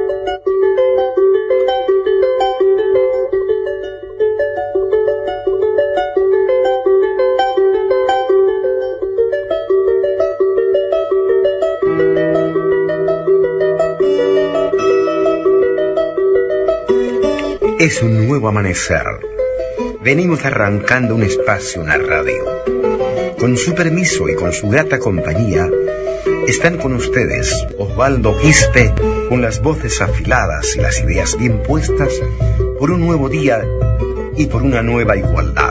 Es un nuevo amanecer. Venimos arrancando un espacio en la radio. Con su permiso y con su grata compañía, están con ustedes Osvaldo Quispe, con las voces afiladas y las ideas bien puestas, por un nuevo día y por una nueva igualdad.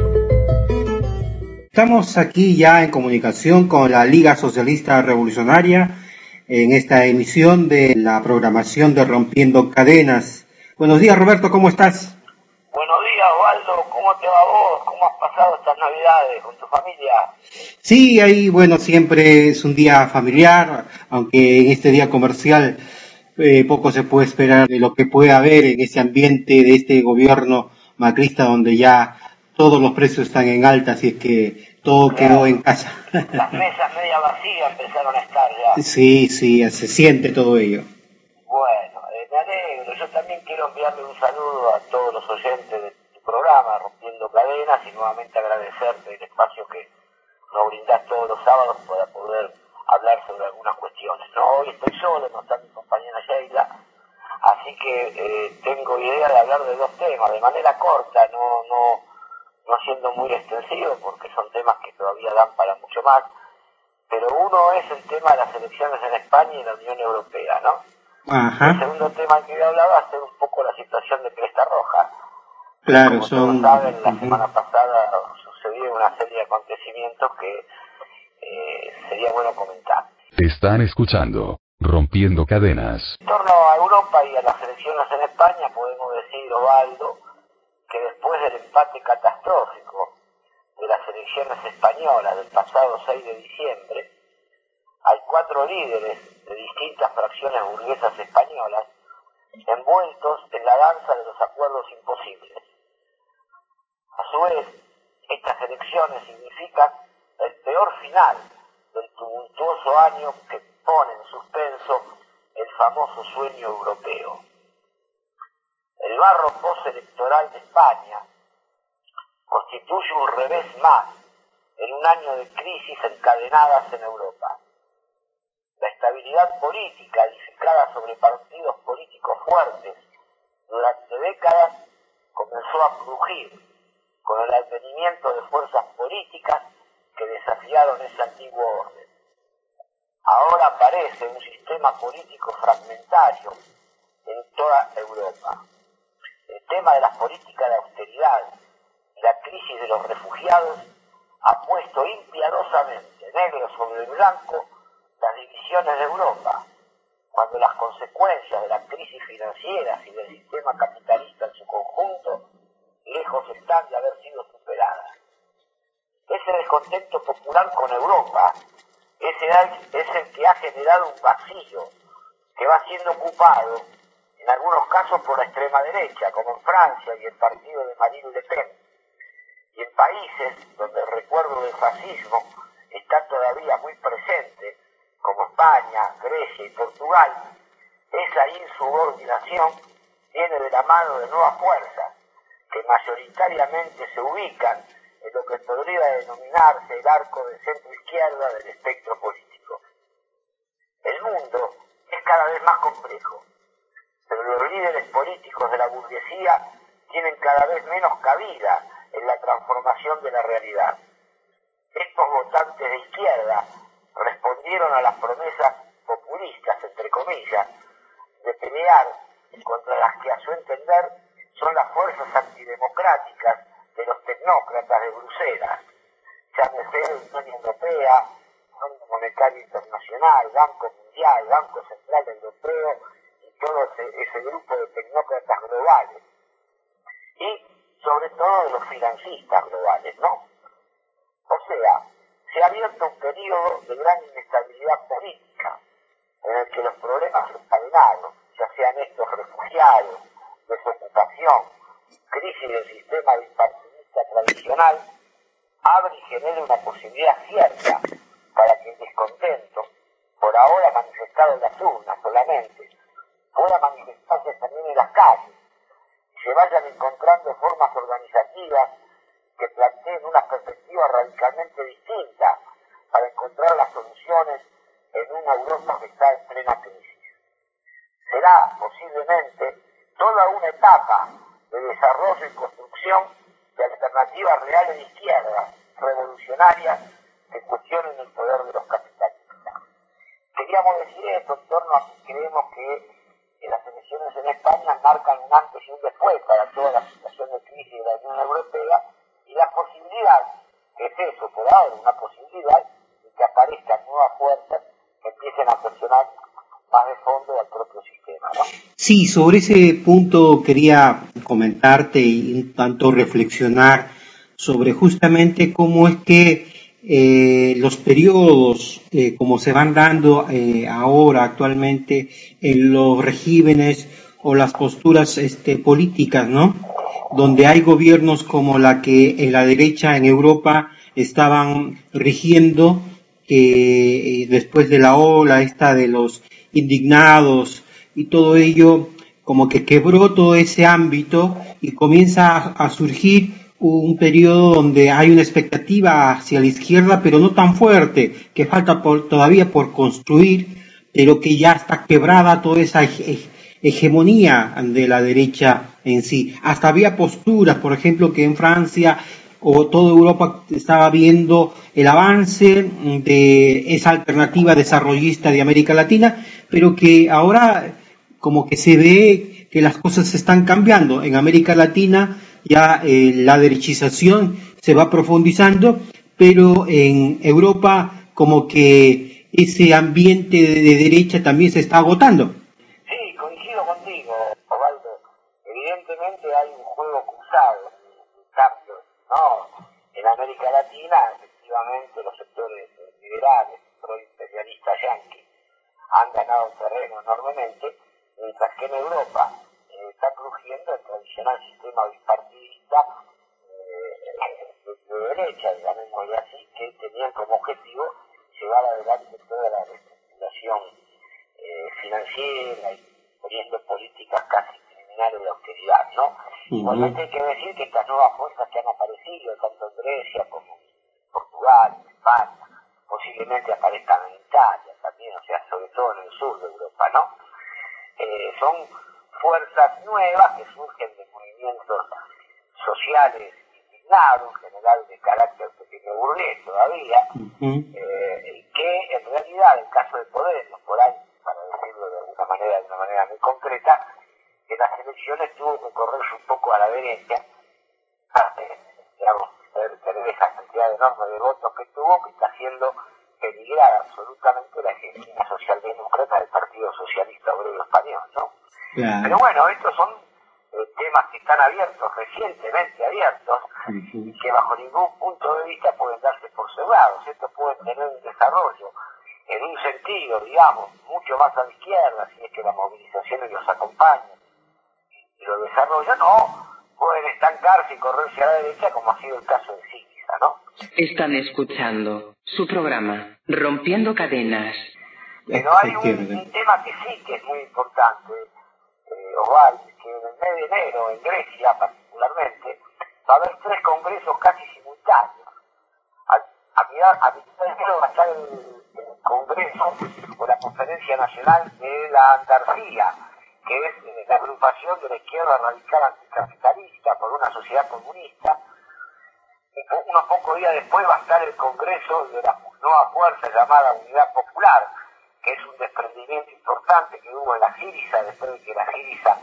Estamos aquí ya en comunicación con la Liga Socialista Revolucionaria en esta emisión de la programación de Rompiendo Cadenas. Buenos días, Roberto, ¿cómo estás? Buenos días, Osvaldo, ¿cómo te va vos? ¿Cómo has pasado estas Navidades con tu familia? Sí, ahí, bueno, siempre es un día familiar, aunque en este día comercial poco se puede esperar de lo que puede haber en este ambiente de este gobierno macrista donde ya todos los precios están en alta, así es que todo quedó en casa. Las mesas media vacías empezaron a estar ya. Sí, se siente todo ello. Bueno, me alegro. Yo también quiero enviarle un saludo a todos los oyentes de tu programa, Rompiendo Cadenas, y nuevamente agradecerte el espacio que nos brindás todos los sábados para poder hablar sobre algunas cuestiones. No, hoy estoy solo, no está mi compañera Sheila, así que tengo idea de hablar de dos temas, de manera corta, no siendo muy extensivo, porque son temas que todavía dan para mucho más, pero uno es el tema de las elecciones en España y en la Unión Europea, ¿no? Ajá. El segundo tema que yo hablaba va a ser un poco la situación de Cresta Roja. Claro, como todos saben, la semana pasada sucedió una serie de acontecimientos que sería bueno comentar. Están escuchando Rompiendo Cadenas. En torno a Europa y a las elecciones en España, podemos decir, Osvaldo, que después del empate catastrófico de las elecciones españolas del pasado 6 de diciembre, hay 4 líderes de distintas fracciones burguesas españolas envueltos en la danza de los acuerdos imposibles. A su vez, estas elecciones significan el peor final del tumultuoso año que pone en suspenso el famoso sueño europeo. El barro postelectoral de España constituye un revés más en un año de crisis encadenadas en Europa. La estabilidad política edificada sobre partidos políticos fuertes durante décadas comenzó a crujir con el advenimiento de fuerzas políticas que desafiaron ese antiguo orden. Ahora aparece un sistema político fragmentario en toda Europa. El tema de las políticas de austeridad y la crisis de los refugiados ha puesto impiadosamente negro sobre blanco las divisiones de Europa, cuando las consecuencias de la crisis financieras y del sistema capitalista en su conjunto lejos están de haber sido superadas. Ese descontento popular con Europa es el que ha generado un vacío que va siendo ocupado en algunos casos por la extrema derecha, como en Francia y el partido de Marine Le Pen, y en países donde el recuerdo del fascismo está todavía muy presente, como España, Grecia y Portugal. Esa insubordinación viene de la mano de nuevas fuerzas que mayoritariamente se ubican en lo que podría denominarse el arco de centro-izquierda del espectro político. El mundo es cada vez más complejo, pero los líderes políticos de la burguesía tienen cada vez menos cabida en la transformación de la realidad. Estos votantes de izquierda respondieron a las promesas populistas, entre comillas, de pelear contra las que a su entender son las fuerzas antidemocráticas de los tecnócratas de Bruselas, llámese Unión Europea, Fondo Monetario Internacional, Banco Mundial, Banco Central Europeo y todo ese grupo de tecnócratas globales. Y sobre todo de los financistas globales, ¿no? O sea, se ha abierto un periodo de gran inestabilidad política, en el que los problemas encadenados, ya sean estos refugiados, desocupación, crisis del sistema bipartidista tradicional, abre y genera una posibilidad cierta para que el descontento, por ahora manifestado en las urnas solamente, pueda manifestarse también en las calles, se vayan encontrando formas organizativas que planteen una perspectiva radicalmente distinta para encontrar las soluciones en una Europa que está en plena crisis. Será posiblemente toda una etapa de desarrollo y construcción de alternativas reales de izquierda, revolucionarias, que cuestionen el poder de los capitalistas. Queríamos decir esto en torno a que creemos que las elecciones en España marcan un antes y un después para toda la situación de crisis de la Unión Europea y la posibilidad, que es eso por ahora, una posibilidad de que aparezcan nuevas fuerzas que empiecen a presionar más de fondo al propio sistema, ¿no? Sí, sobre ese punto quería comentarte y un tanto reflexionar sobre justamente cómo es que los periodos, como se van dando ahora actualmente en los regímenes o las posturas políticas, ¿no? Donde hay gobiernos como la que en la derecha en Europa estaban rigiendo, que después de la ola esta de los indignados y todo ello, como que quebró todo ese ámbito y comienza a surgir un periodo donde hay una expectativa hacia la izquierda, pero no tan fuerte, que falta todavía por construir, pero que ya está quebrada toda esa hegemonía de la derecha en sí. Hasta había posturas, por ejemplo, que en Francia o toda Europa estaba viendo el avance de esa alternativa desarrollista de América Latina, pero que ahora como que se ve que las cosas se están cambiando. En América Latina ya la derechización se va profundizando, pero en Europa como que ese ambiente de derecha también se está agotando. Sí, coincido contigo, Osvaldo. Evidentemente hay un juego cruzado, un cambio, ¿no? En América Latina, efectivamente, los sectores liberales, proimperialistas yanquis, han ganado terreno enormemente, mientras que en Europa está crujiendo el tradicional sistema bipartidista de derecha, llamémosle así, que tenían como objetivo llevar adelante toda la reestructuración financiera y poniendo políticas casi criminales de austeridad, ¿no? Igualmente hay que decir que estas nuevas fuerzas que han aparecido, tanto en Grecia como en Portugal, en España, posiblemente aparezcan en Italia también, o sea, sobre todo en el sur de Europa, ¿no? Son fuerzas nuevas que surgen de movimientos sociales indignados, en general de carácter pequeño burgués todavía, que en realidad, en caso de Podemos, por ahí, para decirlo de una manera muy concreta, en las elecciones tuvo que correrse un poco a la derecha, digamos, tener esa cantidad enorme de votos que tuvo, que está haciendo peligrar absolutamente la hegemonía socialdemócrata del Partido Socialista Obrero Español, ¿no? Claro. Pero bueno, estos son temas que están abiertos, recientemente abiertos, y que bajo ningún punto de vista pueden darse por cerrados. Estos pueden tener un desarrollo en un sentido, digamos, mucho más a la izquierda, si es que las movilizaciones los acompañan y lo desarrollan, o pueden estancarse y correrse a la derecha, como ha sido el caso de Syriza, ¿no? Están escuchando su programa Rompiendo Cadenas. Pero hay un tema que sí que es muy importante, Osvaldo, que en el mes de enero, en Grecia particularmente, va a haber 3 congresos casi simultáneos. A mitad de enero va a estar el Congreso o la Conferencia Nacional de la Andalucía, que es la agrupación de la izquierda radical anticapitalista por una sociedad comunista. Unos pocos días después va a estar el Congreso de la nueva fuerza llamada Unidad Popular, que es un desprendimiento importante que hubo en la Syriza, después de que la Syriza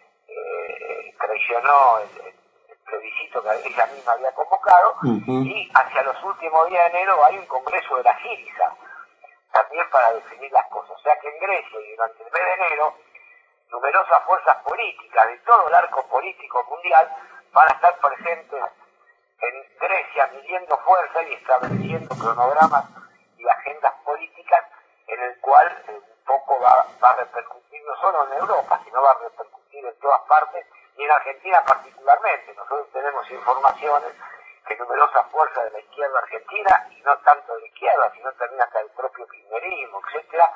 traicionó el plebiscito que ella misma había convocado, y hacia los últimos días de enero hay un Congreso de la Syriza, también para definir las cosas. O sea que en Grecia y durante el mes de enero, numerosas fuerzas políticas de todo el arco político mundial van a estar presentes en Grecia, midiendo fuerza y estableciendo cronogramas y agendas políticas en el cual un poco va a repercutir no solo en Europa, sino va a repercutir en todas partes y en Argentina particularmente. Nosotros tenemos informaciones que numerosas fuerzas de la izquierda argentina, y no tanto de la izquierda, sino también hasta el propio kirchnerismo, etcétera,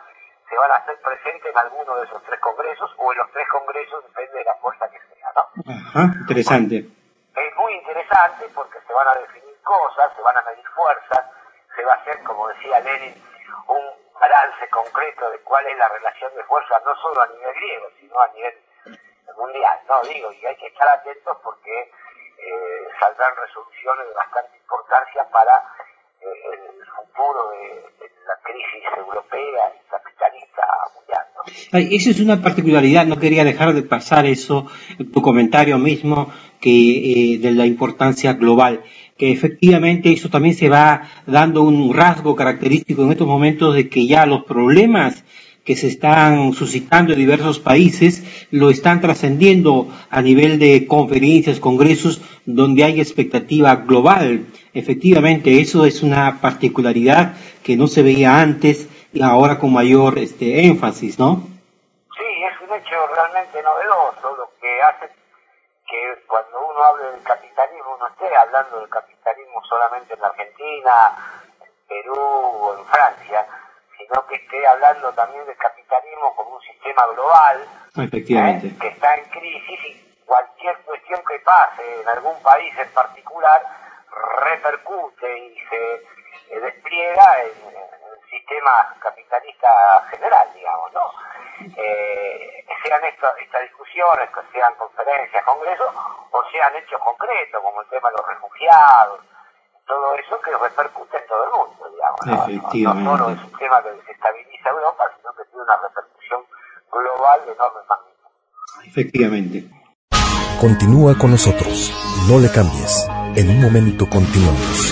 se van a hacer presentes en alguno de esos 3 congresos o en los 3 congresos, depende de la fuerza que sea, ¿no? Ajá, interesante. Es muy interesante porque se van a definir cosas, se van a medir fuerzas, se va a hacer, como decía Lenin, un balance concreto de cuál es la relación de fuerzas, no solo a nivel griego, sino a nivel mundial, ¿no? Digo, y hay que estar atentos porque saldrán resoluciones de bastante importancia para el futuro de la crisis europea y capitalista mundial, ¿no? Esa es una particularidad, no quería dejar de pasar eso, tu comentario mismo, que de la importancia global, que efectivamente eso también se va dando un rasgo característico en estos momentos de que ya los problemas que se están suscitando en diversos países lo están trascendiendo a nivel de conferencias, congresos, donde hay expectativa global. Efectivamente, eso es una particularidad que no se veía antes y ahora con mayor énfasis, ¿no? Sí, es un hecho realmente novedoso, lo que hace que cuando uno hable del capitalismo no esté hablando del capitalismo solamente en la Argentina, en Perú o en Francia, sino que esté hablando también del capitalismo como un sistema global, efectivamente, que está en crisis, y cualquier cuestión que pase en algún país en particular repercute y se despliega en el sistema capitalista general, digamos, ¿no? Sean estas discusiones, que sean conferencias, congresos, o sean hechos concretos, como el tema de los refugiados, todo eso que repercute en todo el mundo, digamos, ¿no? Efectivamente. No solo es un tema que desestabiliza Europa, sino que tiene una repercusión global de enorme magnitud. Efectivamente. Continúa con nosotros, no le cambies. En un momento continuamos.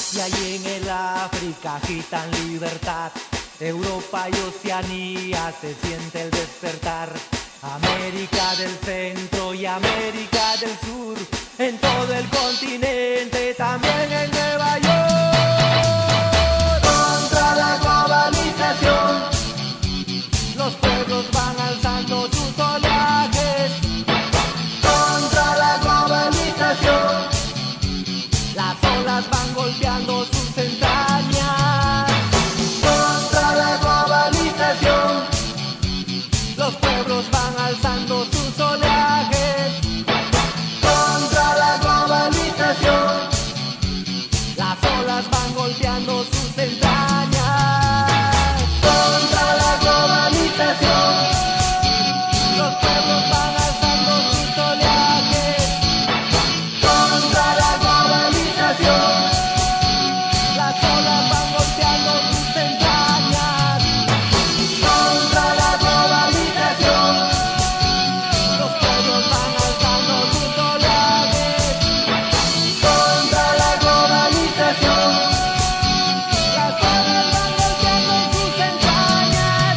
Y allí en el África agitan libertad. Europa y Oceanía se siente el despertar. América del Centro y América del Sur, en todo el continente, también en Nueva York. Contra la globalización, los pueblos van alzando sus oleajes. Contra la globalización, las olas van golpeando sus entrañas. Contra la globalización, los pueblos van alzando sus oleajes. Contra la globalización, las olas van golpeando sus entrañas. Contra la globalización, los pueblos van alzando sus oleajes. Contra la globalización, las olas van golpeando sus entrañas. Contra la globalización, los pueblos van alzando sus oleajes. Contra la globalización, las olas van golpeando sus entrañas.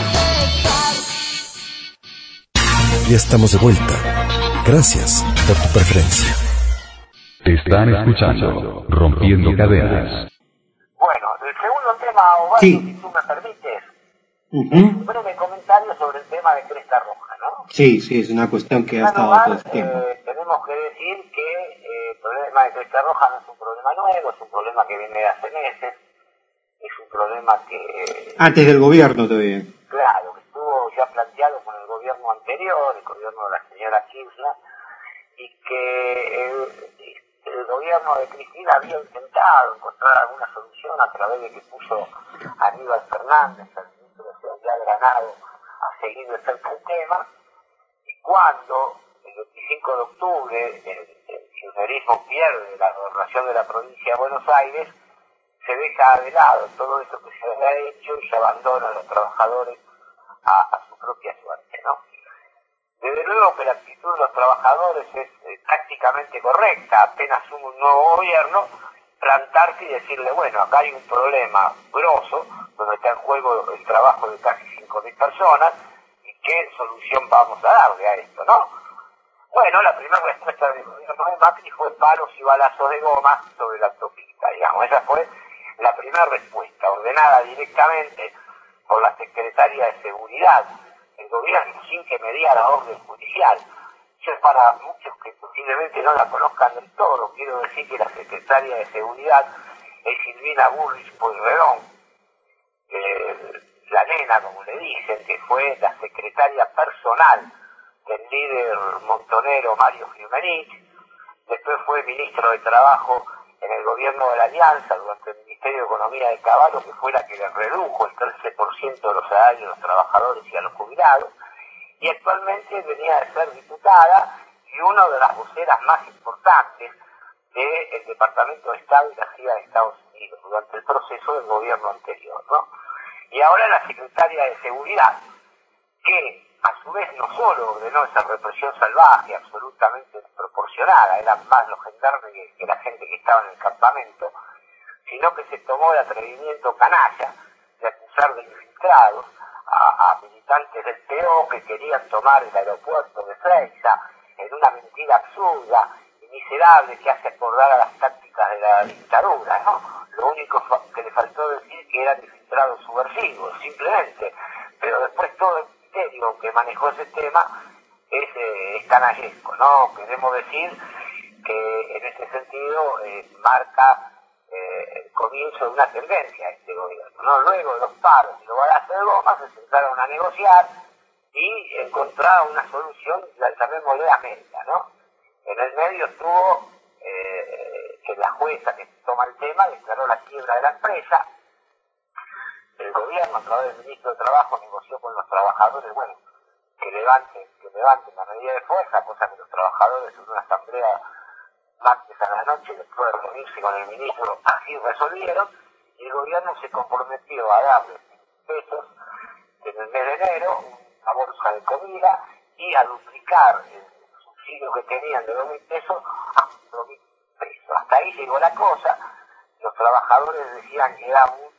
Ya estamos de vuelta. Gracias por tu preferencia. Están escuchando Rompiendo Cadenas. Bueno, el segundo tema, Osvaldo, Sí. si tú me permites, Ujú. un breve comentario sobre el tema de Cresta Roja, ¿no? Sí, sí, es una cuestión que ha En primer estado lugar, todo este tiempo. tenemos que decir que el problema de Cresta Roja no es un problema nuevo, es un problema que viene de hace meses, es un problema que, Antes del gobierno todavía. claro, que estuvo ya planteado con el gobierno anterior, el gobierno de la señora Kirchner, y que el gobierno de Cristina había intentado encontrar alguna solución a través de que puso a Aníbal Fernández, al ministro de Seguridad Granado, a seguir de cerca el tema, y cuando el 25 de octubre el kirchnerismo pierde la gobernación de la provincia de Buenos Aires, se deja de lado todo eso que se había hecho y se abandona a los trabajadores a su propia suerte, ¿no? Desde luego que la actitud de los trabajadores es tácticamente correcta, apenas hubo un nuevo gobierno, plantarse y decirle, bueno, acá hay un problema grosso, donde está en juego el trabajo de casi 5.000 personas, y qué solución vamos a darle a esto, ¿no? Bueno, la primera respuesta del gobierno de Macri fue palos y balazos de goma sobre la autopista, digamos, esa fue la primera respuesta, ordenada directamente por la secretaria de Seguridad, el gobierno, sin que mediara orden judicial. Yo, para muchos que posiblemente no la conozcan del todo, quiero decir que la secretaria de Seguridad es Silvina Burrich Pueyrredón, la nena, como le dicen, que fue la secretaria personal del líder montonero Mario Fiumerich, después fue ministro de Trabajo en el gobierno de la Alianza durante el Ministerio de Economía de Caballo, que fue la que le redujo el 13% de los salarios a los trabajadores y a los jubilados, y actualmente venía de ser diputada y una de las voceras más importantes del Departamento de Estado y la CIA de Estados Unidos durante el proceso del gobierno anterior, ¿no? Y ahora la secretaria de Seguridad, que a su vez no solo ordenó esa represión salvaje, absolutamente desproporcionada, eran más los gendarmes que la gente que estaba en el campamento, sino que se tomó el atrevimiento canalla de acusar de infiltrados a militantes del PO que querían tomar el aeropuerto de Freixa en una mentira absurda y miserable que hace acordar a las tácticas de la dictadura, ¿no? Lo único que le faltó decir que eran infiltrados subversivos, simplemente, pero después todo el ministerio que manejó ese tema es canallesco, ¿no? Queremos decir que en ese sentido marca el comienzo de una tendencia a este gobierno, ¿no? Luego de los paros y los balazos de goma se sentaron a negociar y encontraron una solución, la llamémosle a media, ¿no? En el medio estuvo que la jueza que toma el tema declaró la quiebra de la empresa. El gobierno, a través del ministro de Trabajo, negoció con los trabajadores, bueno, que levanten la medida de fuerza, cosa que los trabajadores en una asamblea martes a la noche, después de reunirse con el ministro, así resolvieron, y el gobierno se comprometió a darle pesos en el mes de enero, una bolsa de comida, y a duplicar el subsidio que tenían de 2.000 pesos a 4.000 pesos. Hasta ahí llegó la cosa. los trabajadores decían que era un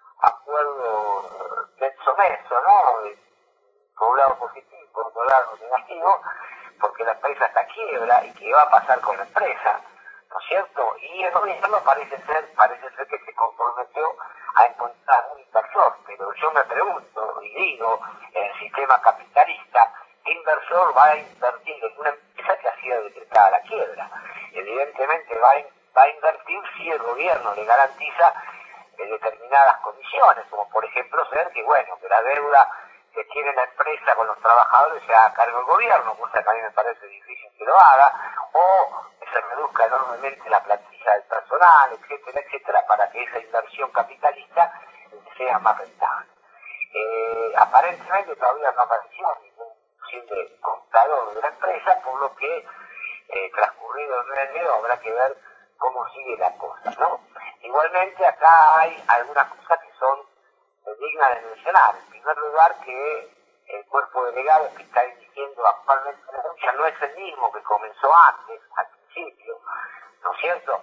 acuerdo meso, ¿no? Por un lado positivo, por otro lado negativo, porque la empresa está quiebra y que va a pasar con la empresa, ¿no es cierto? Y el gobierno parece ser que se comprometió a encontrar un inversor, pero yo me pregunto y digo, en el sistema capitalista, ¿qué inversor va a invertir en una empresa que ha sido decretada la quiebra? Evidentemente va a invertir si el gobierno le garantiza determinadas condiciones, como por ejemplo ser que la deuda que tiene la empresa con los trabajadores se haga cargo del gobierno, cosa que a mí me parece difícil que lo haga, o que se reduzca enormemente la plantilla del personal, etcétera, etcétera, para que esa inversión capitalista sea más rentable. Aparentemente todavía no apareció ningún posible comprador de la empresa, por lo que transcurrido el mes de enero habrá que ver cómo sigue la cosa, ¿no? Igualmente acá hay algunas cosas que son dignas de mencionar. En primer lugar, que el cuerpo delegado que está dirigiendo actualmente la lucha no es el mismo que comenzó antes, al principio, ¿no es cierto?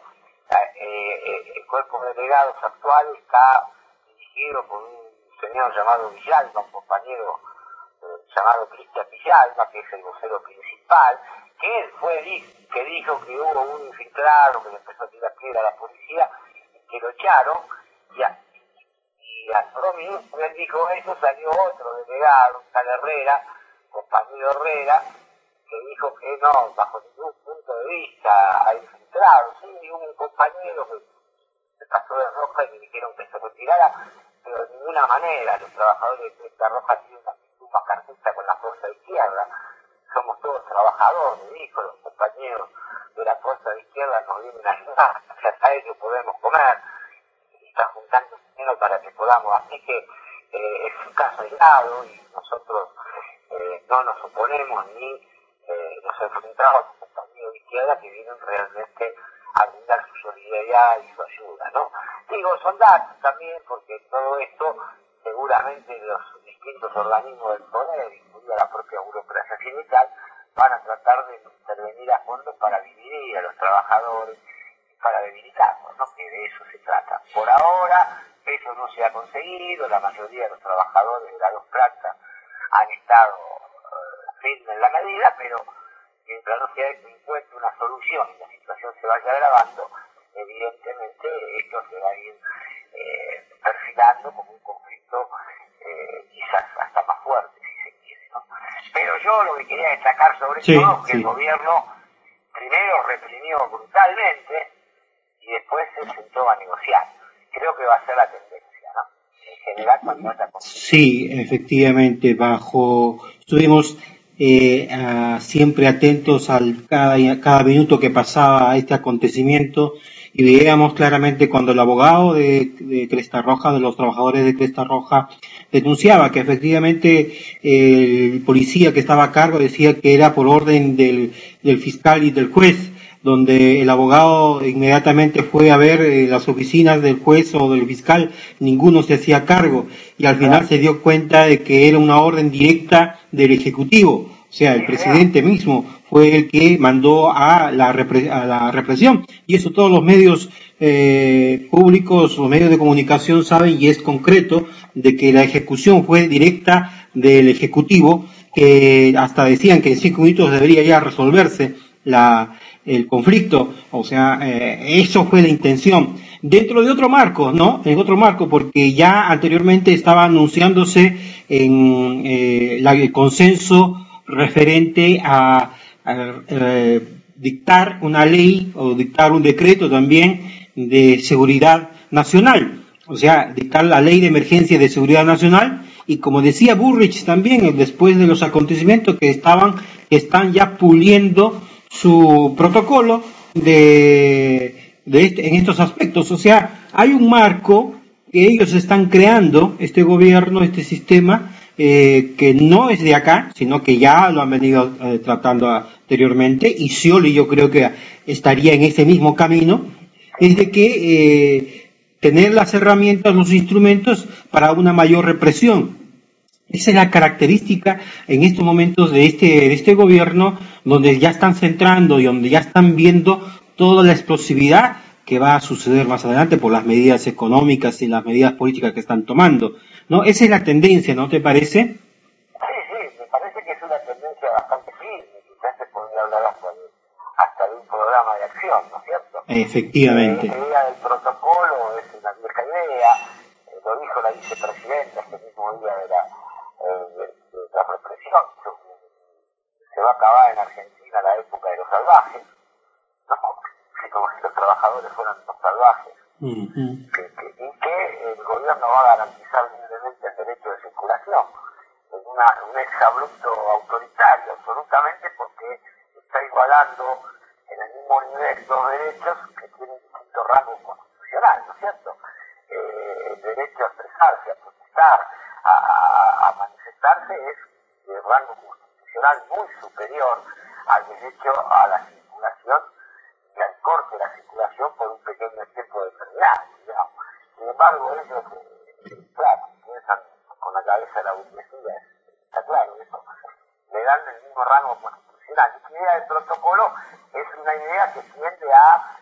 El cuerpo de delegados actual está dirigido por un señor llamado Villalba, un compañero llamado Cristian Villalba, que es el vocero principal, que él que dijo que hubo un infiltrado que le empezó a tirar piedra a la policía, que lo echaron, y a dos minutos él dijo eso, salió otro delegado, un tal Herrera, compañero Herrera, que dijo que no, bajo ningún punto de vista ha infiltrado, sí, un compañero que se pasó de roja y le dijeron que se retirara, pero de ninguna manera los trabajadores de Cresta Roja tienen una actitud macartista con la fuerza de izquierda. Somos todos trabajadores, dijo, los compañeros de la fuerza de izquierda nos vienen a ayudar, gracias a ellos podemos comer, y están juntando dinero para que podamos, así que es un caso aislado y nosotros no nos oponemos ni nos enfrentamos a los compañeros de izquierda que vienen realmente a brindar su solidaridad y su ayuda, ¿no? Digo, son datos también, porque todo esto seguramente los distintos organismos del poder, incluida la propia burocracia sindical, van a tratar de intervenir a fondo para dividir a los trabajadores y para debilitarlos, ¿no? Que de eso se trata. Por ahora eso no se ha conseguido, la mayoría de los trabajadores de las dos plantas han estado firmes en la medida, pero mientras no se encuentre una solución y la situación se vaya agravando, evidentemente esto se va a ir perfilando como un conflicto quizás hasta más fuerte, si se quiere, ¿no? Pero yo lo que quería destacar sobre todo es que el gobierno primero reprimió brutalmente y después se sentó a negociar. Creo que va a ser la tendencia, ¿no? En general, cuando haya Sí, efectivamente, estuvimos siempre atentos al cada minuto que pasaba este acontecimiento, y veíamos claramente cuando el abogado de Cresta Roja, de los trabajadores de Cresta Roja, denunciaba que efectivamente el policía que estaba a cargo decía que era por orden del fiscal y del juez, donde el abogado inmediatamente fue a ver las oficinas del juez o del fiscal, ninguno se hacía cargo, y al final se dio cuenta de que era una orden directa del Ejecutivo. O sea, el presidente mismo fue el que mandó a la represión, y eso todos los medios públicos o medios de comunicación saben, y es concreto, de que la ejecución fue directa del Ejecutivo, que hasta decían que en 5 minutos debería ya resolverse el conflicto. O sea, eso fue la intención. Dentro de otro marco, ¿no? En otro marco, porque ya anteriormente estaba anunciándose en el consenso referente a dictar una ley o dictar un decreto también de seguridad nacional, o sea, dictar la ley de emergencia de seguridad nacional, y como decía Burrich también, después de los acontecimientos que están ya puliendo su protocolo en estos aspectos. O sea, hay un marco que ellos están creando, este gobierno, este sistema, que no es de acá, sino que ya lo han venido tratando anteriormente, y Scioli yo creo que estaría en ese mismo camino, es de que tener las herramientas, los instrumentos para una mayor represión. Esa es la característica en estos momentos de este gobierno, donde ya están centrando y donde ya están viendo toda la explosividad que va a suceder más adelante por las medidas económicas y las medidas políticas que están tomando, ¿no? Esa es la tendencia, ¿no te parece? Sí, me parece que es una tendencia bastante firme, quizás se podría hablar hasta de un programa de acción, ¿no es cierto? Efectivamente. La idea del protocolo es una vieja idea, lo dijo la vicepresidenta este mismo día de la represión. Se va a acabar en Argentina la época de los salvajes, ¿no? Como si los trabajadores fueran los salvajes, y que el gobierno va a garantizar libremente el derecho de circulación, en un exabrupto autoritario, absolutamente, porque está igualando en el mismo nivel dos derechos que tienen distinto rango constitucional, ¿no es cierto? El derecho a expresarse, a protestar, a manifestarse es de rango constitucional muy superior al derecho a la circulación y al corte de la circulación por un pequeño tiempo determinado, digamos. Sin embargo, ellos, claro, piensan con la cabeza de la burguesía, está claro eso, le dan el mismo rango constitucional. Y la idea del protocolo es una idea que tiende a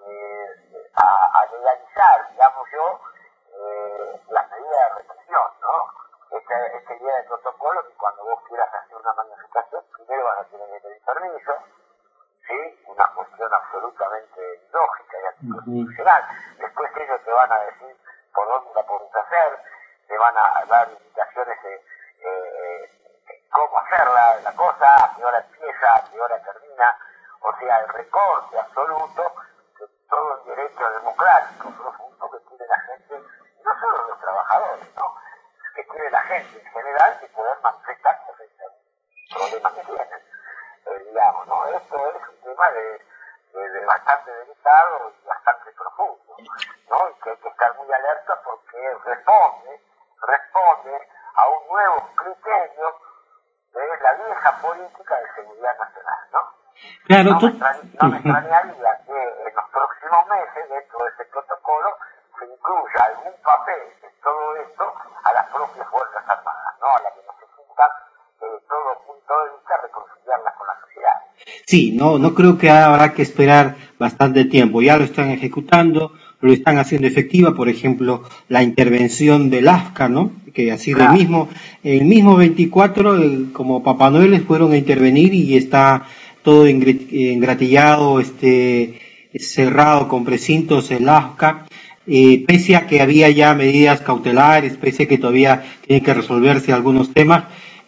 legalizar, digamos yo, las medidas de represión, ¿no? Esta idea del protocolo, que cuando vos quieras hacer una manifestación, primero vas a tener que pedir permiso, ¿sí? Una cuestión absolutamente ilógica y anticonstitucional. Después ellos te van a decir por dónde la podés hacer, te van a dar indicaciones de cómo hacer la cosa, a qué hora empieza, a qué hora termina, o sea, el recorte absoluto de todo el derecho democrático profundo que tiene la gente, no solo los trabajadores, ¿no? Que tiene la gente en general, de poder manifestarse frente a los problemas que tienen, digamos, ¿no? Esto es un tema de bastante delicado y bastante profundo, ¿no? Y que hay que estar muy alerta porque responde a un nuevo criterio de la vieja política de seguridad nacional, ¿no? Claro, No me extrañaría que en los próximos meses, dentro de este protocolo, se incluya algún papel en todo esto a las propias Fuerzas Armadas, ¿no? A las que necesitan, desde todo punto de vista, reconciliarlas con la sociedad. Sí, no creo que habrá que esperar bastante tiempo. Ya lo están ejecutando, lo están haciendo efectiva, por ejemplo, la intervención del AFCA, ¿no? Que ha sido el mismo 24, como Papá Noel les fueron a intervenir y está todo engratillado, cerrado con precintos el AFCA, pese a que había ya medidas cautelares, pese a que todavía tienen que resolverse algunos temas,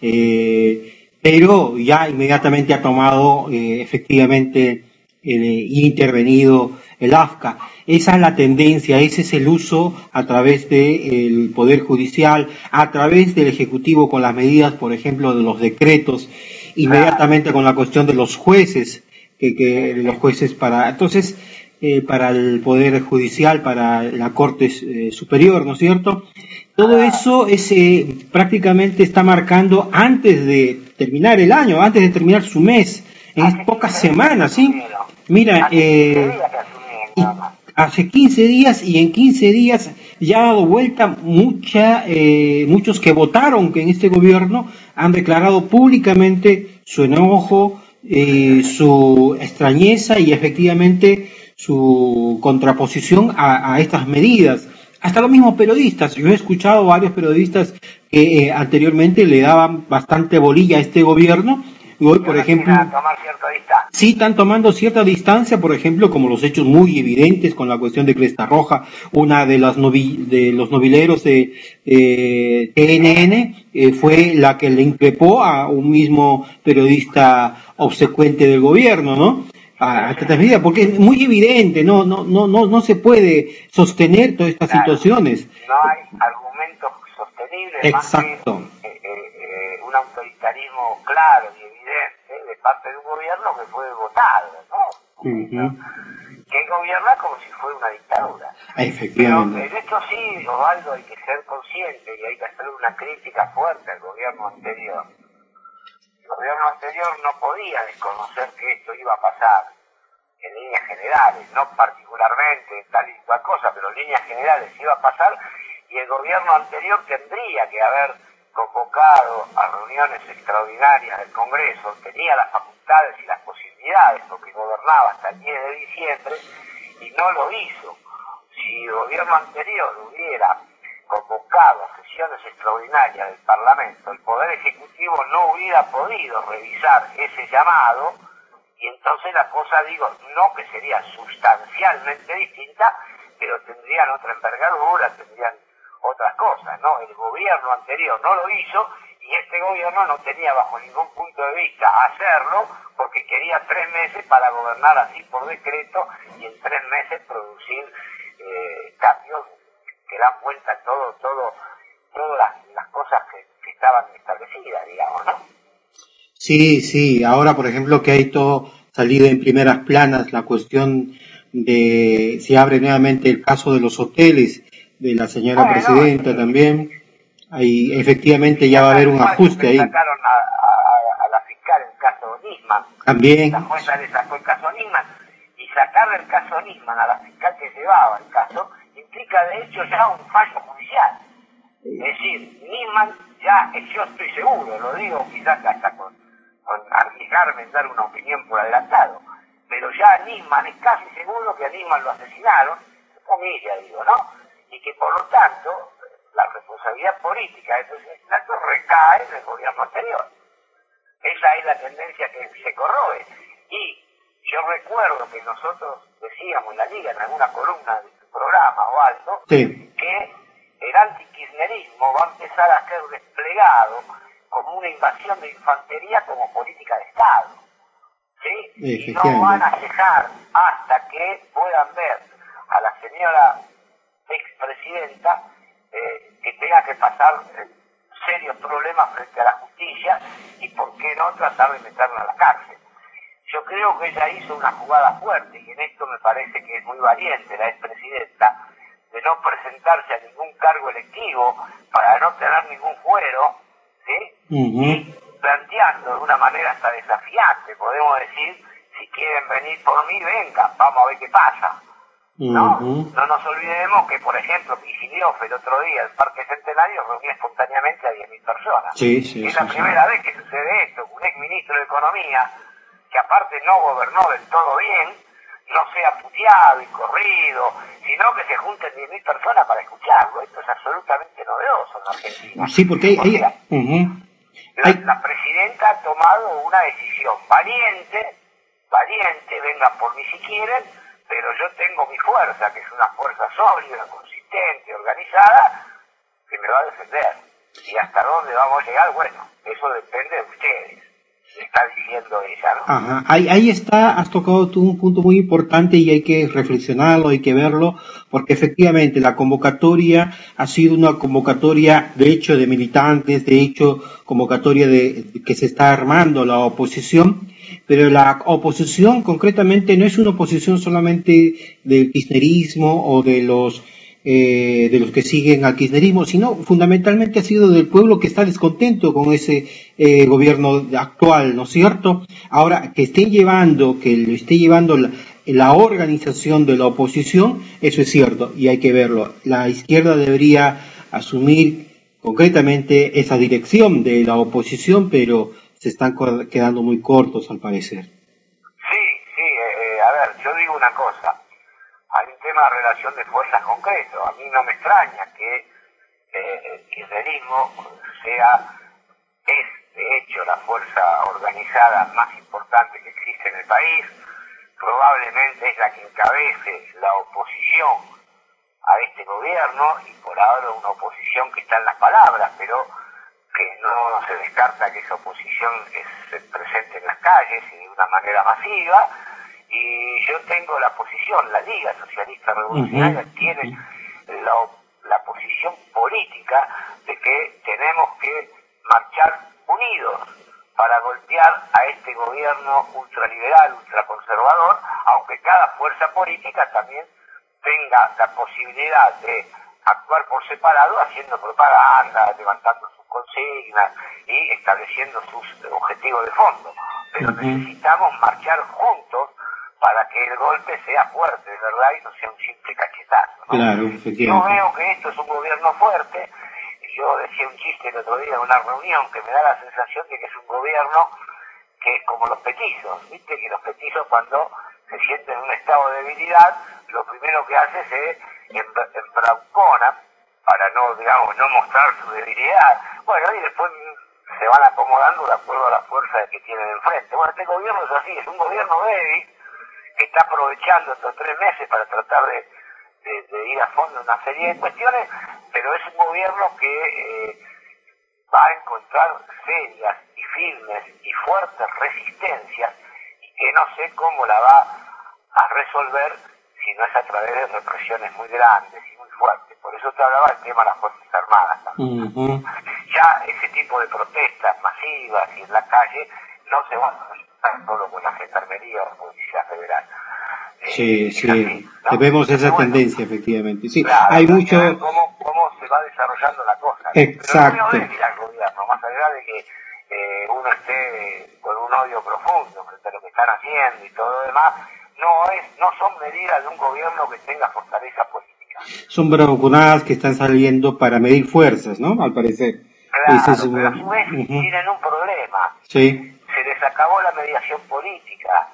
pero ya inmediatamente ha tomado efectivamente y intervenido el AFCA. Esa es la tendencia, ese es el uso a través del Poder Judicial, a través del Ejecutivo con las medidas, por ejemplo, de los decretos, inmediatamente con la cuestión de los jueces, que los jueces para el Poder Judicial, para la Corte Superior, ¿no es cierto? Todo eso prácticamente está marcando antes de terminar el año, antes de terminar su mes, en pocas semanas, ¿sí? Mira, hace 15 días y en 15 días ya ha dado vuelta muchos que votaron que en este gobierno han declarado públicamente su enojo, su extrañeza y efectivamente su contraposición a estas medidas. Hasta los mismos periodistas, yo he escuchado varios periodistas que anteriormente le daban bastante bolilla a este gobierno, y hoy, por ejemplo, sí están tomando cierta distancia, por ejemplo, como los hechos muy evidentes con la cuestión de Cresta Roja, una de los novileros de TNN fue la que le increpó a un mismo periodista obsecuente del gobierno, ¿no? A estas medidas, porque es muy evidente, no se puede sostener todas estas situaciones. No hay argumentos sostenibles. Exacto. Más que un autoritarismo claro y evidente de parte de un gobierno que fue votado, ¿no? Que gobierna como si fuera una dictadura. Efectivamente. Pero en esto sí, Osvaldo, hay que ser consciente y hay que hacer una crítica fuerte al gobierno anterior. El gobierno anterior no podía desconocer que esto iba a pasar en líneas generales, no particularmente tal y cual cosa, pero en líneas generales iba a pasar, y el gobierno anterior tendría que haber convocado a reuniones extraordinarias del Congreso, tenía las facultades y las posibilidades porque gobernaba hasta el 10 de diciembre, y no lo hizo. Si el gobierno anterior hubiera convocado a sesiones extraordinarias del Parlamento, el Poder Ejecutivo no hubiera podido revisar ese llamado, y entonces la cosa, digo, no que sería sustancialmente distinta, pero tendrían otra envergadura, tendrían otras cosas, ¿no? El gobierno anterior no lo hizo, y este gobierno no tenía bajo ningún punto de vista hacerlo, porque quería 3 meses para gobernar así por decreto, y en 3 meses producir cambios que dan vuelta a todas las cosas que estaban establecidas, digamos, ¿no? Sí, ahora por ejemplo que hay todo salido en primeras planas la cuestión de si abre nuevamente el caso de los hoteles, de la señora presidenta también, ahí efectivamente ya va a haber un ajuste ahí. Sacaron a la fiscal el caso Nisman. También. La jueza le sacó el caso Nisman, y sacarle el caso Nisman a la fiscal que llevaba el caso implica de hecho ya un fallo judicial. Es decir, Nisman ya, yo estoy seguro, lo digo quizás hasta con arriesgarme en dar una opinión por adelantado, pero ya a Nisman es casi seguro que a Nisman lo asesinaron, comillas digo, ¿no? Y que por lo tanto la responsabilidad política de ese asesinato recae en el gobierno anterior. Esa es la tendencia que se corroe. Y yo recuerdo que nosotros decíamos en la Liga, en alguna columna de su programa o algo, sí, que el antikirchnerismo va a empezar a ser desplegado como una invasión de infantería como política de Estado, ¿sí? Y no van a cejar hasta que puedan ver a la señora expresidenta que tenga que pasar serios problemas frente a la justicia, y por qué no tratar de meterla a la cárcel. Yo creo que ella hizo una jugada fuerte, y en esto me parece que es muy valiente la expresidenta, de no presentarse a ningún cargo electivo para no tener ningún fuero, ¿sí? Y planteando de una manera hasta desafiante, podemos decir, si quieren venir por mí, vengan, vamos a ver qué pasa. No nos olvidemos que, por ejemplo, Kicillof el otro día, el Parque Centenario, reunía espontáneamente a 10.000 personas. Es la primera vez que sucede esto, un exministro de Economía, que aparte no gobernó del todo bien, no sea puteado y corrido, sino que se junten 10.000 personas para escucharlo. Esto es absolutamente novedoso en Argentina. Sí, porque la presidenta ha tomado una decisión valiente, vengan por mí si quieren, pero yo tengo mi fuerza, que es una fuerza sólida, consistente, organizada, que me va a defender. Y hasta dónde vamos a llegar, bueno, eso depende de ustedes. Está diciendo ella, ¿no? Ajá. Ahí está, has tocado tú un punto muy importante y hay que reflexionarlo, hay que verlo, porque efectivamente la convocatoria ha sido una convocatoria de hecho de militantes, de hecho convocatoria de que se está armando la oposición, pero la oposición concretamente no es una oposición solamente del kirchnerismo o de los que siguen al kirchnerismo, sino fundamentalmente ha sido del pueblo que está descontento con ese gobierno actual, ¿no es cierto? Ahora, que lo esté llevando la organización de la oposición, eso es cierto, y hay que verlo. La izquierda debería asumir concretamente esa dirección de la oposición, pero se están quedando muy cortos al parecer. Sí, a ver, yo digo una cosa. Hay un tema de relación de fuerzas concreto. A mí no me extraña que el kirchnerismo es de hecho la fuerza organizada más importante que existe en el país. Probablemente es la que encabece la oposición a este gobierno, y por ahora una oposición que está en las palabras, pero que no se descarta que esa oposición se presente en las calles y de una manera masiva. Y yo tengo la posición, la Liga Socialista Revolucionaria tiene la posición política de que tenemos que marchar unidos para golpear a este gobierno ultraliberal, ultraconservador, aunque cada fuerza política también tenga la posibilidad de actuar por separado, haciendo propaganda, levantando sus consignas y estableciendo sus objetivos de fondo. Pero necesitamos marchar juntos para que el golpe sea fuerte, de verdad, y no sea un simple cachetazo, ¿no? Claro, yo veo que esto es un gobierno fuerte. Yo decía un chiste el otro día en una reunión que me da la sensación de que es un gobierno que es como los petizos, ¿viste? Que los petizos cuando se sienten en un estado de debilidad lo primero que hace es embrancona para no mostrar su debilidad. Bueno, y después se van acomodando de acuerdo a la fuerza que tienen enfrente. Bueno, este gobierno es así, es un gobierno débil que está aprovechando estos 3 meses para tratar de ir a fondo en una serie de cuestiones, pero es un gobierno que va a encontrar serias y firmes y fuertes resistencias y que no sé cómo la va a resolver si no es a través de represiones muy grandes y muy fuertes. Por eso te hablaba del tema de las Fuerzas Armadas también. Uh-huh. Ya ese tipo de protestas masivas y en la calle no se van a resolver solo con la Gendarmería o la Policía Federal. Sí, así, ¿no? vemos esa pero tendencia, efectivamente. Sí, claro, hay mucho... Cómo se va desarrollando la cosa, ¿no? Exacto. Pero no débil al gobierno, más allá de que uno esté con un odio profundo frente a lo que están haciendo y todo lo demás, no son medidas de un gobierno que tenga fortaleza política. Son bravuconadas que están saliendo para medir fuerzas, ¿no? Al parecer. Claro, pero a su vez tienen un problema. Sí. Se les acabó la mediación política.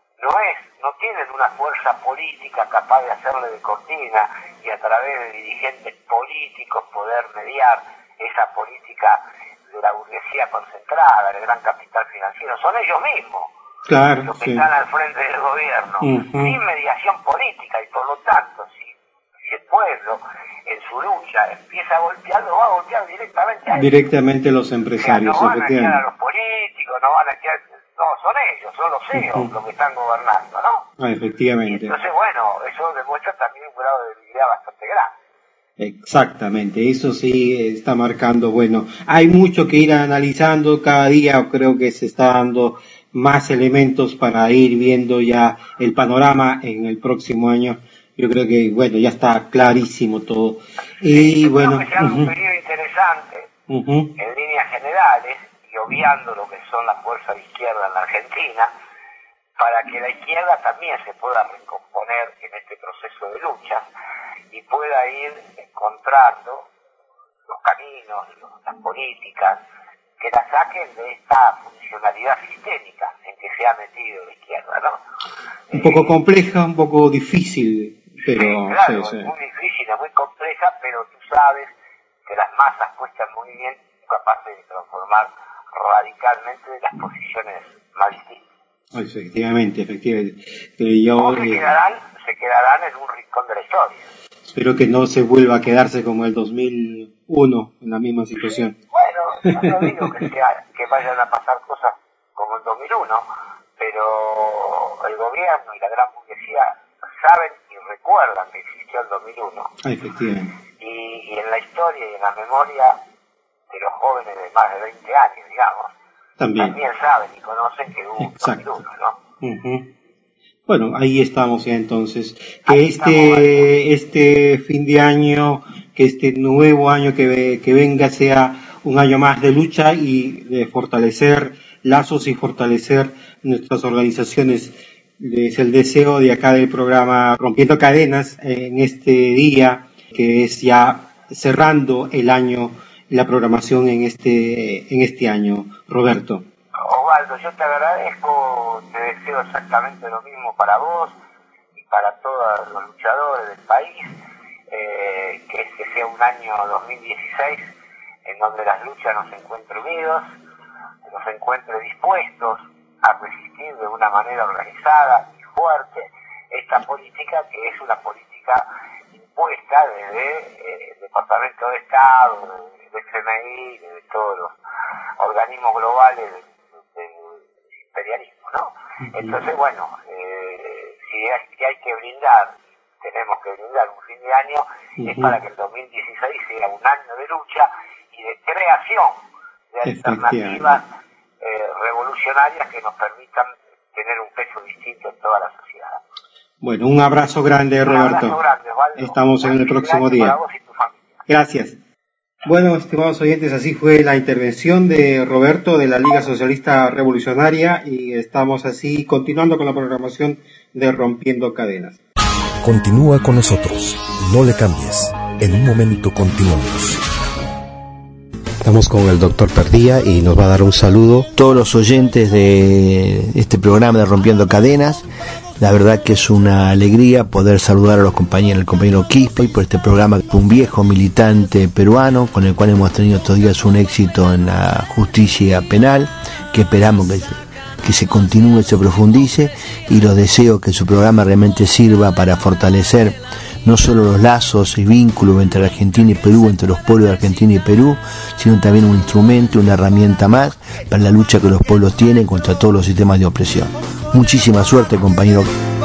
No tienen una fuerza política capaz de hacerle de cortina y a través de dirigentes políticos poder mediar esa política de la burguesía concentrada, del gran capital financiero. Son ellos mismos Claro, los que sí. están al frente del gobierno, sin mediación política, y por lo tanto, si el pueblo en su lucha empieza a golpear, lo va a golpear directamente a ellos. Directamente los empresarios, o sea, no van a efectivamente. echar a los políticos, no van a echar... No, son ellos, son los CEOs los que están gobernando, ¿no? Efectivamente. Y entonces, bueno, eso demuestra también un grado de debilidad bastante grande. Exactamente, eso sí está marcando, bueno, hay mucho que ir analizando cada día, creo que se está dando más elementos para ir viendo ya el panorama en el próximo año. Yo creo que, bueno, ya está clarísimo todo. Y bueno, creo que se abre un periodo interesante en líneas generales, y obviando lo que son las fuerzas de izquierda en la Argentina, para que la izquierda también se pueda recomponer en este proceso de lucha y pueda ir encontrando los caminos, las políticas que la saquen de esta funcionalidad sistémica en que se ha metido la izquierda, ¿no? Un poco compleja, un poco difícil, pero... Sí, claro, sí. es muy difícil, es muy compleja, pero tú sabes que las masas puestas muy bien son capaces de transformar radicalmente las posiciones más distintas. Efectivamente. Se quedarán en un rincón de la historia. Espero que no se vuelva a quedarse como el 2001 en la misma situación. Bueno, no digo que vayan a pasar cosas como el 2001, pero el gobierno y la gran burguesía saben y recuerdan que existió el 2001. Efectivamente. Y en la historia y en la memoria de los jóvenes de más de 20 años, digamos, también saben y conocen que hubo un 2001, ¿no? Bueno, ahí estamos ya entonces. Que este fin de año, que este nuevo año que venga sea un año más de lucha y de fortalecer lazos y fortalecer nuestras organizaciones. Es el deseo de acá del programa Rompiendo Cadenas en este día, que es ya cerrando el año, la programación en este año. Roberto. Osvaldo, yo te agradezco, te deseo exactamente lo mismo para vos y para todos los luchadores del país, que este sea un año 2016 en donde las luchas nos encuentren unidos, nos encuentren dispuestos a resistir de una manera organizada y fuerte esta política, que es una política impuesta desde el Departamento de Estado, del FMI, de todos los organismos globales del imperialismo, ¿no? Entonces, bueno, si hay que brindar, tenemos que brindar un fin de año, es para que el 2016 sea un año de lucha y de creación de alternativas revolucionarias que nos permitan tener un peso distinto en toda la sociedad. Bueno, un abrazo grande, Roberto. Un abrazo grande, Osvaldo. Estamos en el próximo día. Para vos y tu familia. Gracias. Bueno, estimados oyentes, así fue la intervención de Roberto de la Liga Socialista Revolucionaria y estamos así continuando con la programación de Rompiendo Cadenas. Continúa con nosotros, no le cambies. En un momento continuamos. Estamos con el doctor Perdía y nos va a dar un saludo. Todos los oyentes de este programa de Rompiendo Cadenas, La verdad que es una alegría poder saludar a los compañeros, al compañero Quispe, por este programa, un viejo militante peruano con el cual hemos tenido estos días un éxito en la justicia penal, que esperamos que se continúe, se profundice, y los deseo que su programa realmente sirva para fortalecer no solo los lazos y vínculos entre Argentina y Perú, entre los pueblos de Argentina y Perú, sino también un instrumento, una herramienta más para la lucha que los pueblos tienen contra todos los sistemas de opresión. Muchísima suerte, compañero.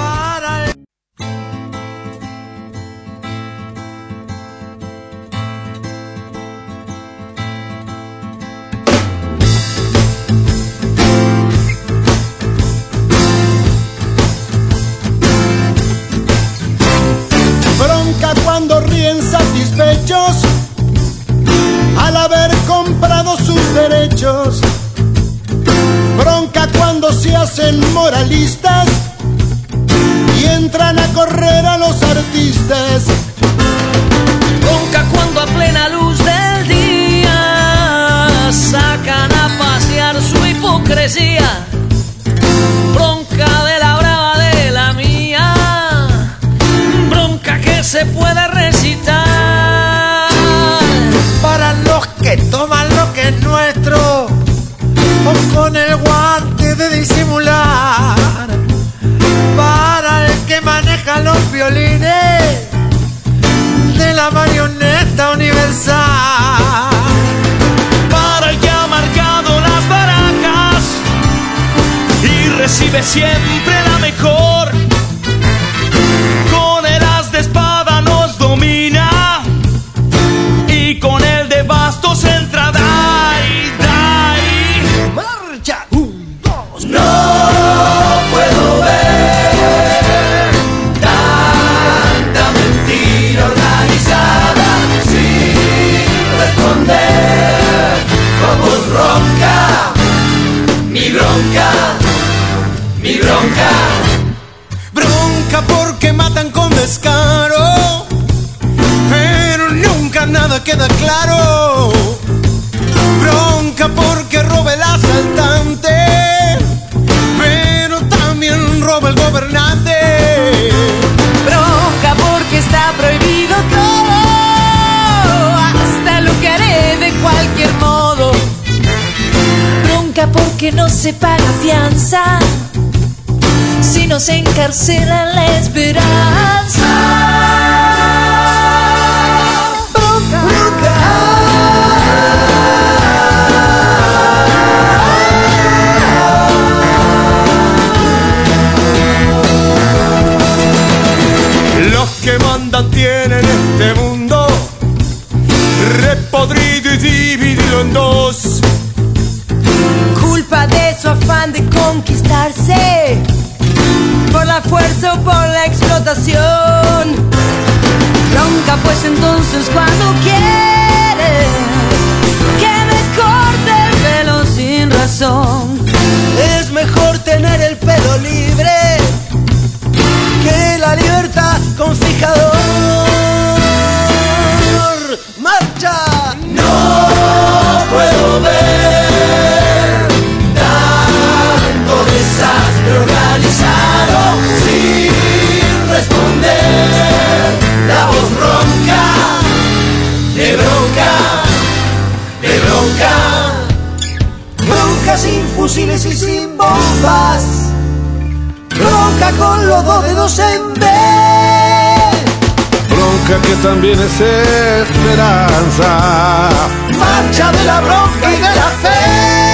Al haber comprado sus derechos, bronca cuando se hacen moralistas y entran a correr a los artistas, bronca cuando a plena luz del día sacan a pasear su hipocresía, bronca de la brava de la mía, bronca que se puede recitar. Para los que toman lo que es nuestro, o con el guante de disimular. Para el que maneja los violines de la marioneta universal. Para el que ha marcado las baracas y recibe siempre la mejor. Con el as de espada nos domina y con el de bastos entra dai, dai. Marcha, 1, 2, no puedo ver tanta mentira organizada sin responder. Como ronca, mi bronca, mi bronca. Bronca porque matan con descaro, pero nunca nada queda claro. Bronca porque roba el asaltante, pero también roba el gobernante. Bronca porque está prohibido todo, hasta lo que haré de cualquier modo. Bronca porque no se paga fianza, si no se encarcela la esperanza. Bronca, bronca. Los que mandan tienen este mundo repodrido y dividido en dos. Culpa de su afán de conquistarse, por la fuerza o por la explotación. Bronca pues entonces cuando quiere que me corte el pelo sin razón. Es mejor tener el pelo libre que la libertad con fijador. ¡Marcha! No puedo ver tanto desastre organizado sin responder. La voz ronca, de bronca, de bronca. Bronca sin fusiles y sin bombas, bronca con los 2 dedos en B. Bronca que también es esperanza, marcha de la bronca y de la fe.